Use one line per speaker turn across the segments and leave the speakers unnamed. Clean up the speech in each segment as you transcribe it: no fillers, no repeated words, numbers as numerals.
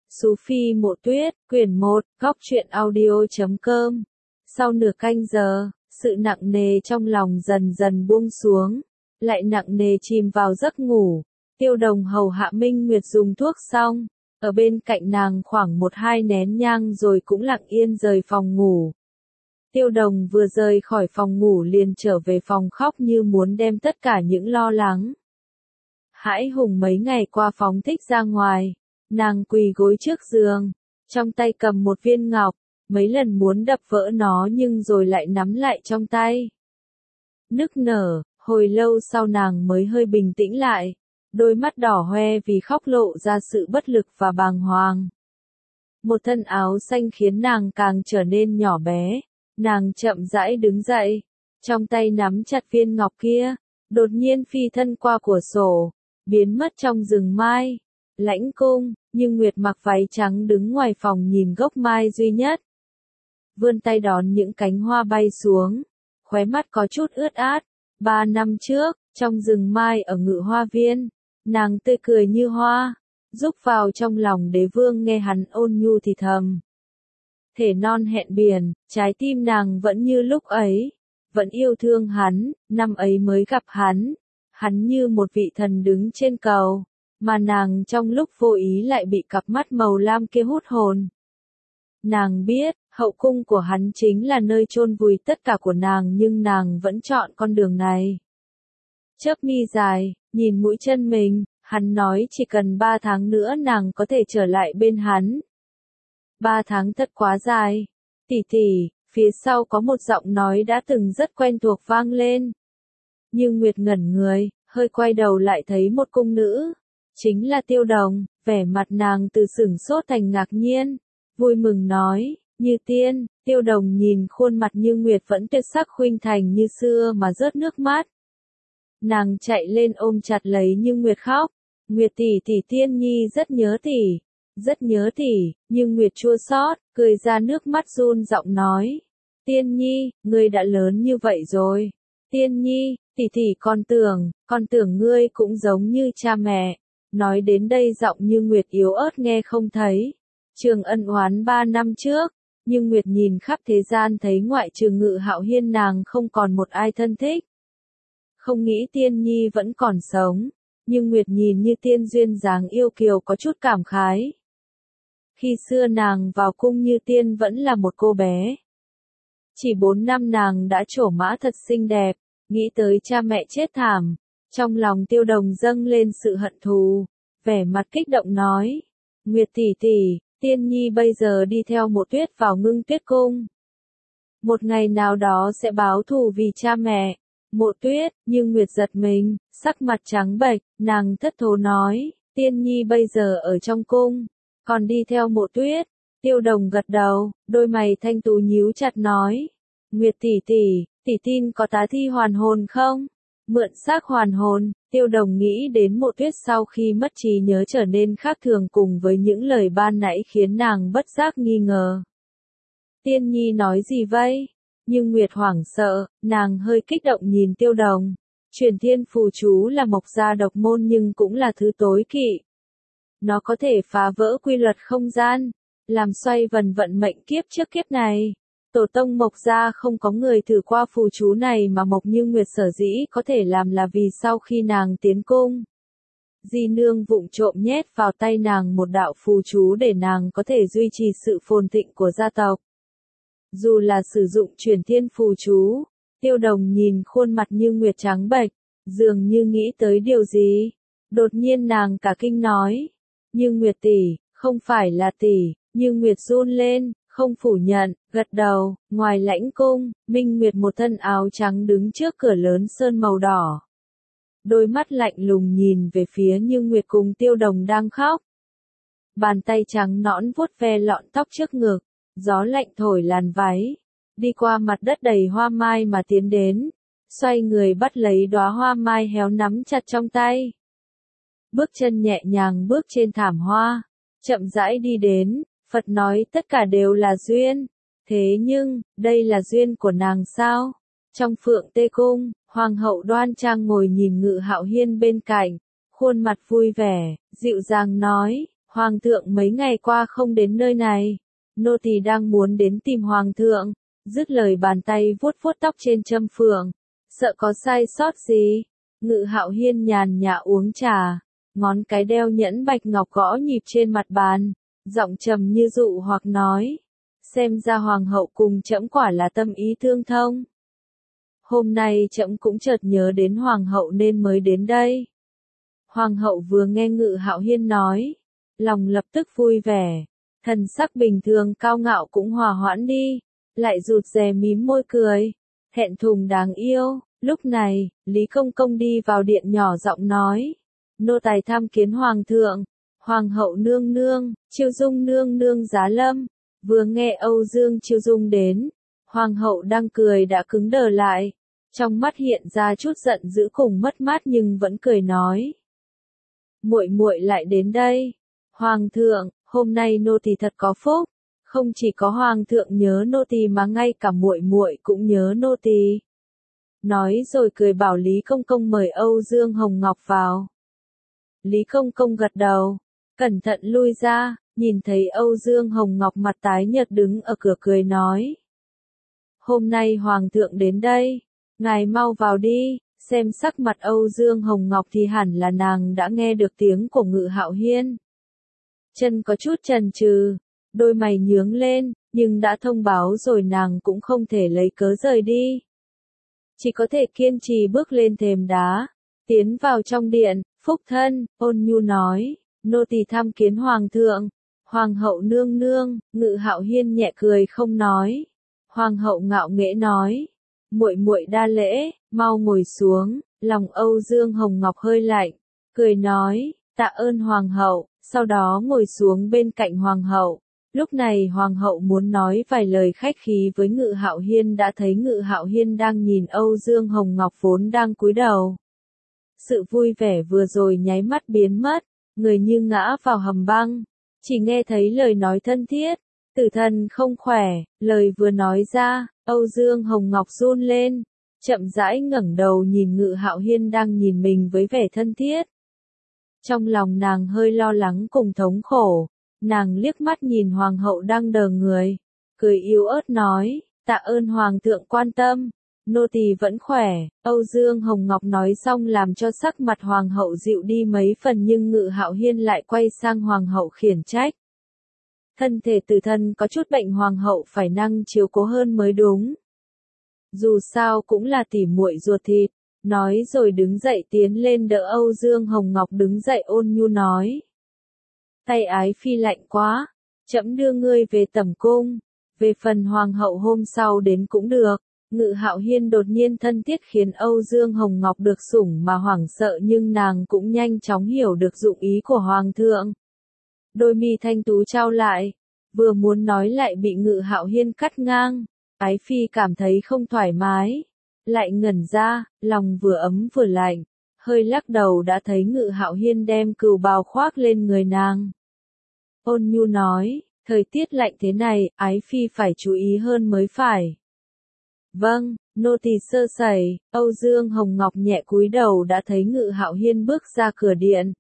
Sufi Mộ Tuyết, quyển 1, góc truyện audio.com. Sau nửa canh giờ, sự nặng nề trong lòng dần dần buông xuống, lại nặng nề chìm vào giấc ngủ. Tiêu Đồng hầu hạ Minh Nguyệt dùng thuốc xong, ở bên cạnh nàng khoảng 1-2 nén nhang rồi cũng lặng yên rời phòng ngủ. Tiêu Đồng vừa rời khỏi phòng ngủ liền trở về phòng khóc như muốn đem tất cả những lo lắng, hãi hùng mấy ngày qua phóng thích ra ngoài. Nàng quỳ gối trước giường, trong tay cầm một viên ngọc, mấy lần muốn đập vỡ nó nhưng rồi lại nắm lại trong tay. Nức nở, hồi lâu sau nàng mới hơi bình tĩnh lại, đôi mắt đỏ hoe vì khóc lộ ra sự bất lực và bàng hoàng. Một thân áo xanh khiến nàng càng trở nên nhỏ bé, nàng chậm rãi đứng dậy, trong tay nắm chặt viên ngọc kia, đột nhiên phi thân qua cửa sổ, biến mất trong rừng mai. Lãnh cung, nhưng Nguyệt mặc váy trắng đứng ngoài phòng nhìn gốc mai duy nhất. Vươn tay đón những cánh hoa bay xuống, khóe mắt có chút ướt át. 3 năm trước, trong rừng mai ở Ngự Hoa Viên, nàng tươi cười như hoa, rúc vào trong lòng đế vương nghe hắn ôn nhu thì thầm. Thể non hẹn biển, trái tim nàng vẫn như lúc ấy, vẫn yêu thương hắn, năm ấy mới gặp hắn như một vị thần đứng trên cầu. Mà nàng trong lúc vô ý lại bị cặp mắt màu lam kia hút hồn. Nàng biết, hậu cung của hắn chính là nơi chôn vùi tất cả của nàng nhưng nàng vẫn chọn con đường này. Chớp mi dài, nhìn mũi chân mình, hắn nói chỉ cần 3 tháng nữa nàng có thể trở lại bên hắn. 3 tháng thật quá dài. Tỷ tỷ, phía sau có một giọng nói đã từng rất quen thuộc vang lên. Nhưng Nguyệt ngẩn người, hơi quay đầu lại thấy một cung nữ. Chính là Tiêu Đồng, vẻ mặt nàng từ sửng sốt thành ngạc nhiên, vui mừng nói, như tiên. Tiêu Đồng nhìn khuôn mặt Như Nguyệt vẫn tuyệt sắc khuynh thành như xưa mà rớt nước mắt. Nàng chạy lên ôm chặt lấy Như Nguyệt khóc, Nguyệt tỷ tỷ, Tiên Nhi rất nhớ tỷ, rất nhớ tỷ. Như Nguyệt chua xót, cười ra nước mắt run giọng nói, Tiên Nhi, ngươi đã lớn như vậy rồi. Tiên Nhi, tỷ tỷ con tưởng ngươi cũng giống như cha mẹ. Nói đến đây giọng Như Nguyệt yếu ớt nghe không thấy. Trường ân oán 3 năm trước, Như Nguyệt nhìn khắp thế gian thấy ngoại trừ Ngự Hạo Hiên nàng không còn một ai thân thích. Không nghĩ Tiên Nhi vẫn còn sống, Như Nguyệt nhìn Như Tiên duyên dáng yêu kiều có chút cảm khái. Khi xưa nàng vào cung Như Tiên vẫn là một cô bé. Chỉ 4 năm nàng đã trổ mã thật xinh đẹp, nghĩ tới cha mẹ chết thảm. Trong lòng Tiêu Đồng dâng lên sự hận thù, vẻ mặt kích động nói, Nguyệt tỷ tỷ, Tiên Nhi bây giờ đi theo Mộ Tuyết vào Ngưng Tuyết cung. Một ngày nào đó sẽ báo thù vì cha mẹ. Mộ Tuyết, nhưng Nguyệt giật mình, sắc mặt trắng bệch, nàng thất thố nói, Tiên Nhi bây giờ ở trong cung, còn đi theo Mộ Tuyết. Tiêu Đồng gật đầu, đôi mày thanh tú nhíu chặt nói, Nguyệt tỷ tỷ tin có tá thi hoàn hồn không? Mượn xác hoàn hồn. Tiêu Đồng nghĩ đến Mộ Tuyết sau khi mất trí nhớ trở nên khác thường cùng với những lời ban nãy khiến nàng bất giác nghi ngờ. Tiên Nhi nói gì vậy? Nhưng Nguyệt hoảng sợ, nàng hơi kích động nhìn Tiêu Đồng. Truyền thiên phù chú là mộc gia độc môn nhưng cũng là thứ tối kỵ. Nó có thể phá vỡ quy luật không gian, làm xoay vần vận mệnh kiếp trước kiếp này. Tổ tông Mộc gia không có người thử qua phù chú này mà Mộc Như Nguyệt sở dĩ có thể làm là vì sau khi nàng tiến cung, Di Nương vụng trộm nhét vào tay nàng một đạo phù chú để nàng có thể duy trì sự phồn thịnh của gia tộc. Dù là sử dụng truyền thiên phù chú, Tiêu Đồng nhìn khuôn mặt Như Nguyệt trắng bệch, dường như nghĩ tới điều gì. Đột nhiên nàng cả kinh nói, Như Nguyệt tỷ, không phải là tỷ. Như Nguyệt run lên. Không phủ nhận, gật đầu. Ngoài lãnh cung, Minh Nguyệt một thân áo trắng đứng trước cửa lớn sơn màu đỏ. Đôi mắt lạnh lùng nhìn về phía Như Nguyệt cùng Tiêu Đồng đang khóc. Bàn tay trắng nõn vuốt ve lọn tóc trước ngực, gió lạnh thổi làn váy, đi qua mặt đất đầy hoa mai mà tiến đến, xoay người bắt lấy đóa hoa mai héo nắm chặt trong tay. Bước chân nhẹ nhàng bước trên thảm hoa, chậm rãi đi đến. Phật nói tất cả đều là duyên. Thế nhưng, đây là duyên của nàng sao? Trong Phượng Tê Cung, Hoàng hậu đoan trang ngồi nhìn Ngự Hạo Hiên bên cạnh, khuôn mặt vui vẻ, dịu dàng nói, Hoàng thượng mấy ngày qua không đến nơi này, nô tỳ đang muốn đến tìm hoàng thượng. Dứt lời bàn tay vuốt vuốt tóc trên châm phượng, sợ có sai sót gì. Ngự Hạo Hiên nhàn nhã uống trà, ngón cái đeo nhẫn bạch ngọc gõ nhịp trên mặt bàn, giọng trầm như dụ hoặc nói, xem ra hoàng hậu cùng trẫm quả là tâm ý tương thông. Hôm nay trẫm cũng chợt nhớ đến hoàng hậu nên mới đến đây. Hoàng hậu vừa nghe Ngự Hạo Hiên nói, lòng lập tức vui vẻ, thần sắc bình thường cao ngạo cũng hòa hoãn đi, lại rụt rè mím môi cười, thẹn thùng đáng yêu. Lúc này, Lý Công Công đi vào điện nhỏ giọng nói, nô tài tham kiến hoàng thượng, hoàng hậu nương nương, Chiêu Dung nương nương giá lâm. Vừa nghe Âu Dương Chiêu Dung đến, hoàng hậu đang cười đã cứng đờ lại, trong mắt hiện ra chút giận dữ cùng mất mát nhưng vẫn cười nói, muội muội lại đến đây. Hoàng thượng, hôm nay nô tỳ thật có phúc, không chỉ có hoàng thượng nhớ nô tỳ mà ngay cả muội muội cũng nhớ nô tỳ. Nói rồi cười bảo Lý Công Công mời Âu Dương Hồng Ngọc vào. Lý Công Công gật đầu, cẩn thận lui ra, nhìn thấy Âu Dương Hồng Ngọc mặt tái nhợt đứng ở cửa cười nói, hôm nay hoàng thượng đến đây, ngài mau vào đi. Xem sắc mặt Âu Dương Hồng Ngọc thì hẳn là nàng đã nghe được tiếng của Ngự Hạo Hiên. Chân có chút chần chừ, đôi mày nhướng lên, nhưng đã thông báo rồi nàng cũng không thể lấy cớ rời đi. Chỉ có thể kiên trì bước lên thềm đá, tiến vào trong điện, phúc thân, ôn nhu nói, nô tỳ tham kiến hoàng thượng, hoàng hậu nương nương. Ngự Hạo Hiên nhẹ cười không nói. Hoàng hậu ngạo nghễ nói, muội muội đa lễ, mau ngồi xuống. Lòng Âu Dương Hồng Ngọc hơi lạnh, cười nói, tạ ơn hoàng hậu, sau đó ngồi xuống bên cạnh hoàng hậu. Lúc này hoàng hậu muốn nói vài lời khách khí với Ngự Hạo Hiên đã thấy Ngự Hạo Hiên đang nhìn Âu Dương Hồng Ngọc vốn đang cúi đầu. Sự vui vẻ vừa rồi nháy mắt biến mất, người như ngã vào hầm băng, chỉ nghe thấy lời nói thân thiết, tử thần không khỏe. Lời vừa nói ra, Âu Dương Hồng Ngọc run lên, chậm rãi ngẩng đầu nhìn Ngự Hạo Hiên đang nhìn mình với vẻ thân thiết. Trong lòng nàng hơi lo lắng cùng thống khổ, nàng liếc mắt nhìn hoàng hậu đang đờ người, cười yếu ớt nói, tạ ơn hoàng thượng quan tâm, nô tỳ vẫn khỏe. Âu Dương Hồng Ngọc nói xong làm cho sắc mặt hoàng hậu dịu đi mấy phần nhưng Ngự Hạo Hiên lại quay sang hoàng hậu khiển trách. Thân thể tử thân có chút bệnh, hoàng hậu phải năng chiếu cố hơn mới đúng. Dù sao cũng là tỉ muội ruột thịt. Nói rồi đứng dậy tiến lên đỡ Âu Dương Hồng Ngọc đứng dậy ôn nhu nói. Tay ái phi lạnh quá, trẫm đưa ngươi về tẩm cung, về phần hoàng hậu hôm sau đến cũng được. Ngự Hạo Hiên đột nhiên thân thiết khiến Âu Dương Hồng Ngọc được sủng mà hoảng sợ nhưng nàng cũng nhanh chóng hiểu được dụng ý của hoàng thượng. Đôi mi thanh tú trao lại, vừa muốn nói lại bị Ngự Hạo Hiên cắt ngang, ái phi cảm thấy không thoải mái. Lại ngẩn ra, lòng vừa ấm vừa lạnh, hơi lắc đầu đã thấy Ngự Hạo Hiên đem cừu bào khoác lên người nàng. Ôn nhu nói, thời tiết lạnh thế này, ái phi phải chú ý hơn mới phải. Vâng, nô tỳ sơ sẩy. Âu Dương Hồng Ngọc nhẹ cúi đầu đã thấy Ngự Hạo Hiên bước ra cửa điện.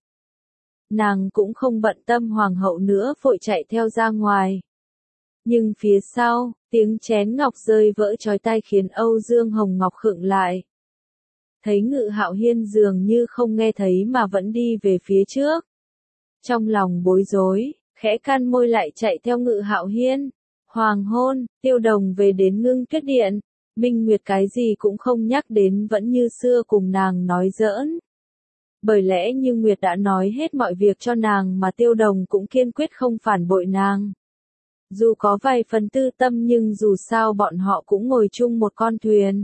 Nàng cũng không bận tâm hoàng hậu nữa vội chạy theo ra ngoài. Nhưng phía sau, tiếng chén ngọc rơi vỡ chói tai khiến Âu Dương Hồng Ngọc khựng lại. Thấy Ngự Hạo Hiên dường như không nghe thấy mà vẫn đi về phía trước. Trong lòng bối rối, khẽ can môi lại chạy theo Ngự Hạo Hiên. Hoàng hôn, Tiêu Đồng về đến Ngưng Tuyết Điện. Minh Nguyệt cái gì cũng không nhắc đến vẫn như xưa cùng nàng nói giỡn. Bởi lẽ như Nguyệt đã nói hết mọi việc cho nàng mà Tiêu Đồng cũng kiên quyết không phản bội nàng. Dù có vài phần tư tâm nhưng dù sao bọn họ cũng ngồi chung một con thuyền.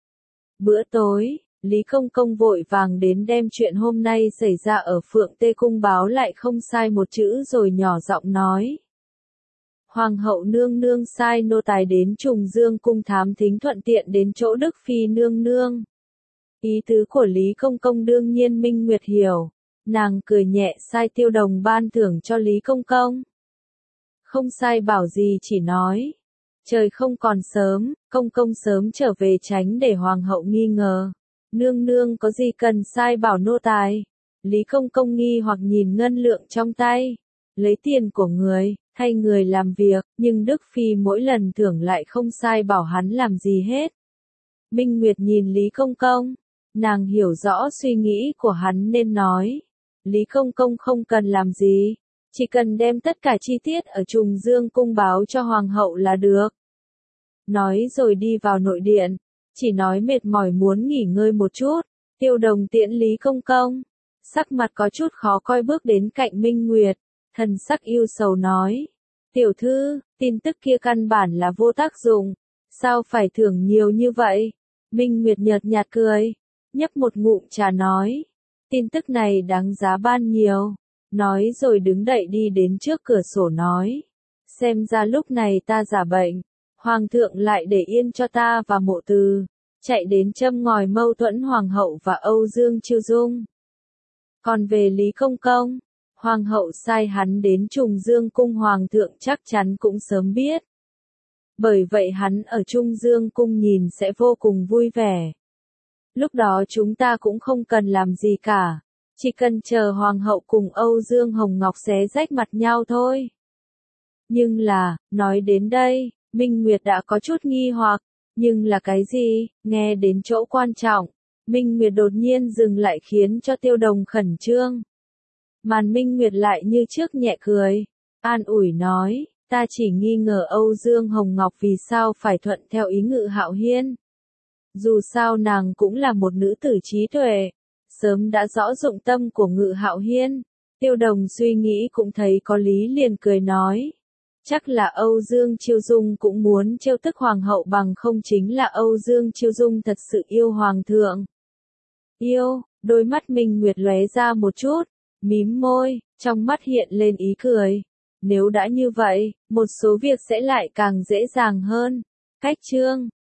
Bữa tối, Lý Công Công vội vàng đến đem chuyện hôm nay xảy ra ở Phượng Tê Cung báo lại không sai một chữ rồi nhỏ giọng nói. Hoàng hậu nương nương sai nô tài đến Trùng Dương Cung thám thính thuận tiện đến chỗ Đức Phi nương nương. Ý tứ của Lý Công Công đương nhiên Minh Nguyệt hiểu. Nàng cười nhẹ sai Tiêu Đồng ban thưởng cho Lý Công Công. Không sai bảo gì chỉ nói. Trời không còn sớm, Công Công sớm trở về tránh để hoàng hậu nghi ngờ. Nương nương có gì cần sai bảo nô tài. Lý Công Công nghi hoặc nhìn ngân lượng trong tay. lấy tiền của người, thay người làm việc, nhưng Đức Phi mỗi lần thưởng lại không sai bảo hắn làm gì hết. Minh Nguyệt nhìn Lý Công Công, nàng hiểu rõ suy nghĩ của hắn nên nói, Lý Công Công không cần làm gì, chỉ cần đem tất cả chi tiết ở Trùng Dương cung báo cho Hoàng hậu là được. Nói rồi đi vào nội điện, chỉ nói mệt mỏi muốn nghỉ ngơi một chút, Tiêu Đồng tiễn Lý Công Công, sắc mặt có chút khó coi bước đến cạnh Minh Nguyệt, thần sắc yêu sầu nói, tiểu thư, tin tức kia căn bản là vô tác dụng, sao phải thưởng nhiều như vậy? Minh Nguyệt nhợt nhạt cười, nhấp một ngụm trà nói, tin tức này đáng giá ban nhiều, nói rồi đứng dậy đi đến trước cửa sổ nói, xem ra lúc này ta giả bệnh, Hoàng thượng lại để yên cho ta và Mộ Từ, chạy đến châm ngòi mâu thuẫn Hoàng hậu và Âu Dương Chiêu Dung. Còn về Lý Công Công, Hoàng hậu sai hắn đến Trùng Dương cung Hoàng thượng chắc chắn cũng sớm biết. Bởi vậy hắn ở Trung Dương cung nhìn sẽ vô cùng vui vẻ. Lúc đó chúng ta cũng không cần làm gì cả, chỉ cần chờ Hoàng hậu cùng Âu Dương Hồng Ngọc xé rách mặt nhau thôi. Nhưng là, nói đến đây, Minh Nguyệt đã có chút nghi hoặc, nhưng là cái gì? Nghe đến chỗ quan trọng, Minh Nguyệt đột nhiên dừng lại khiến cho Tiêu Đồng khẩn trương. Màn Minh Nguyệt lại như trước nhẹ cười, an ủi nói, ta chỉ nghi ngờ Âu Dương Hồng Ngọc vì sao phải thuận theo ý Ngự Hạo Hiên. Dù sao nàng cũng là một nữ tử trí tuệ, sớm đã rõ dụng tâm của Ngự Hạo Hiên. Tiêu Đồng suy nghĩ cũng thấy có lý liền cười nói, chắc là Âu Dương Chiêu Dung cũng muốn trêu tức Hoàng hậu bằng không chính là Âu Dương Chiêu Dung thật sự yêu Hoàng thượng. Yêu, đôi mắt Minh Nguyệt lóe ra một chút, mím môi, trong mắt hiện lên ý cười. Nếu đã như vậy, một số việc sẽ lại càng dễ dàng hơn. Cách chương